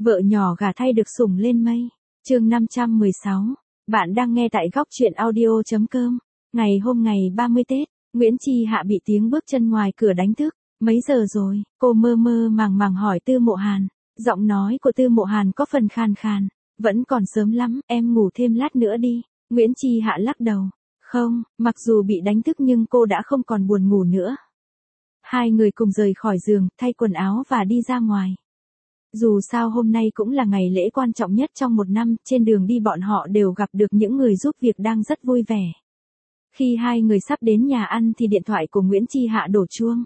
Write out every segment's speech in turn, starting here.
Vợ nhỏ gả thay được sủng lên mây. Chương 516. Bạn đang nghe tại góc truyện audio.com. Ngày 30 Tết, Nguyễn Chi Hạ bị tiếng bước chân ngoài cửa đánh thức. Mấy giờ rồi? Cô mơ mơ màng màng hỏi Tư Mộ Hàn. Giọng nói của Tư Mộ Hàn có phần khàn khàn. Vẫn còn sớm lắm, em ngủ thêm lát nữa đi. Nguyễn Chi Hạ lắc đầu. Không, mặc dù bị đánh thức nhưng cô đã không còn buồn ngủ nữa. Hai người cùng rời khỏi giường, thay quần áo và đi ra ngoài. Dù sao hôm nay cũng là ngày lễ quan trọng nhất trong một năm, trên đường đi bọn họ đều gặp được những người giúp việc đang rất vui vẻ. Khi hai người sắp đến nhà ăn thì điện thoại của Nguyễn Chi Hạ đổ chuông.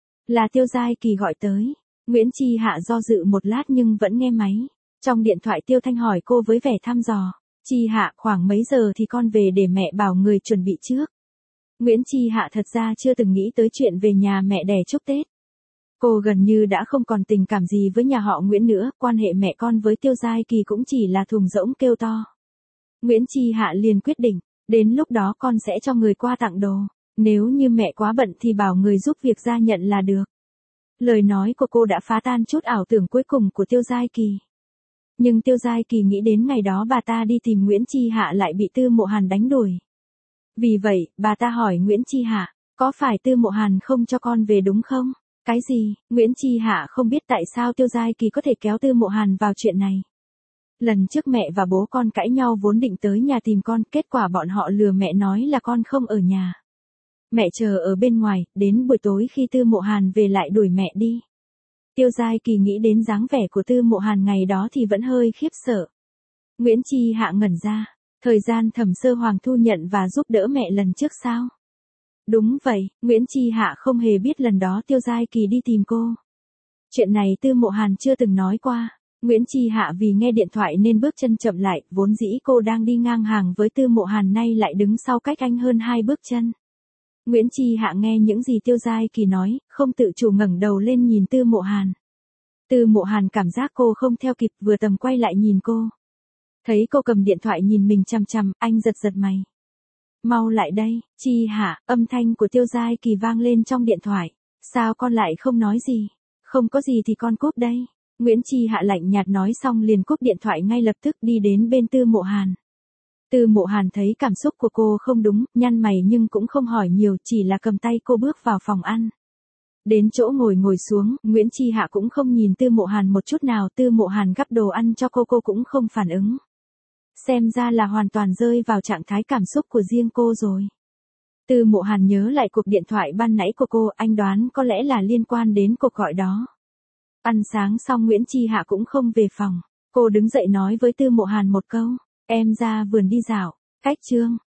Là Tiêu Giai Kỳ gọi tới. Nguyễn Chi Hạ do dự một lát nhưng vẫn nghe máy. Trong điện thoại Tiêu Thanh hỏi cô với vẻ thăm dò. Chi Hạ, khoảng mấy giờ thì con về để mẹ bảo người chuẩn bị trước. Nguyễn Chi Hạ thật ra chưa từng nghĩ tới chuyện về nhà mẹ đẻ chúc Tết. Cô gần như đã không còn tình cảm gì với nhà họ Nguyễn nữa, quan hệ mẹ con với Tiêu Giai Kỳ cũng chỉ là thùng rỗng kêu to. Nguyễn Chi Hạ liền quyết định, đến lúc đó con sẽ cho người qua tặng đồ, nếu như mẹ quá bận thì bảo người giúp việc ra nhận là được. Lời nói của cô đã phá tan chút ảo tưởng cuối cùng của Tiêu Giai Kỳ. Nhưng Tiêu Giai Kỳ nghĩ đến ngày đó bà ta đi tìm Nguyễn Chi Hạ lại bị Tư Mộ Hàn đánh đuổi. Vì vậy, bà ta hỏi Nguyễn Chi Hạ, có phải Tư Mộ Hàn không cho con về đúng không? Cái gì? Nguyễn Chi Hạ không biết tại sao Tiêu Giai Kỳ có thể kéo Tư Mộ Hàn vào chuyện này. Lần trước mẹ và bố con cãi nhau vốn định tới nhà tìm con, kết quả bọn họ lừa mẹ nói là con không ở nhà. Mẹ chờ ở bên ngoài, đến buổi tối khi Tư Mộ Hàn về lại đuổi mẹ đi. Tiêu Giai Kỳ nghĩ đến dáng vẻ của Tư Mộ Hàn ngày đó thì vẫn hơi khiếp sợ. Nguyễn Chi Hạ ngẩn ra, thời gian Thẩm Sơ Hoàng thu nhận và giúp đỡ mẹ lần trước sao? Đúng vậy, Nguyễn Chi Hạ không hề biết lần đó Tiêu Giai Kỳ đi tìm cô. Chuyện này Tư Mộ Hàn chưa từng nói qua. Nguyễn Chi Hạ vì nghe điện thoại nên bước chân chậm lại, vốn dĩ cô đang đi ngang hàng với Tư Mộ Hàn nay lại đứng sau cách anh hơn 2 bước chân. Nguyễn Chi Hạ nghe những gì Tiêu Giai Kỳ nói, không tự chủ ngẩng đầu lên nhìn Tư Mộ Hàn. Tư Mộ Hàn cảm giác cô không theo kịp, vừa tầm quay lại nhìn cô. Thấy cô cầm điện thoại nhìn mình chằm chằm, anh giật giật mày. Mau lại đây, Chi Hạ, âm thanh của Tiêu Giai Kỳ vang lên trong điện thoại. Sao con lại không nói gì? Không có gì thì con cúp đây. Nguyễn Chi Hạ lạnh nhạt nói xong liền cúp điện thoại ngay lập tức đi đến bên Tư Mộ Hàn. Tư Mộ Hàn thấy cảm xúc của cô không đúng, nhăn mày nhưng cũng không hỏi nhiều, chỉ là cầm tay cô bước vào phòng ăn. Đến chỗ ngồi xuống, Nguyễn Chi Hạ cũng không nhìn Tư Mộ Hàn một chút nào, Tư Mộ Hàn gắp đồ ăn cho cô cũng không phản ứng. Xem ra là hoàn toàn rơi vào trạng thái cảm xúc của riêng cô rồi. Tư Mộ Hàn nhớ lại cuộc điện thoại ban nãy của cô, anh đoán có lẽ là liên quan đến cuộc gọi đó. Ăn sáng xong Nguyễn Chi Hạ cũng không về phòng. Cô đứng dậy nói với Tư Mộ Hàn một câu, em ra vườn đi dạo. Cách chương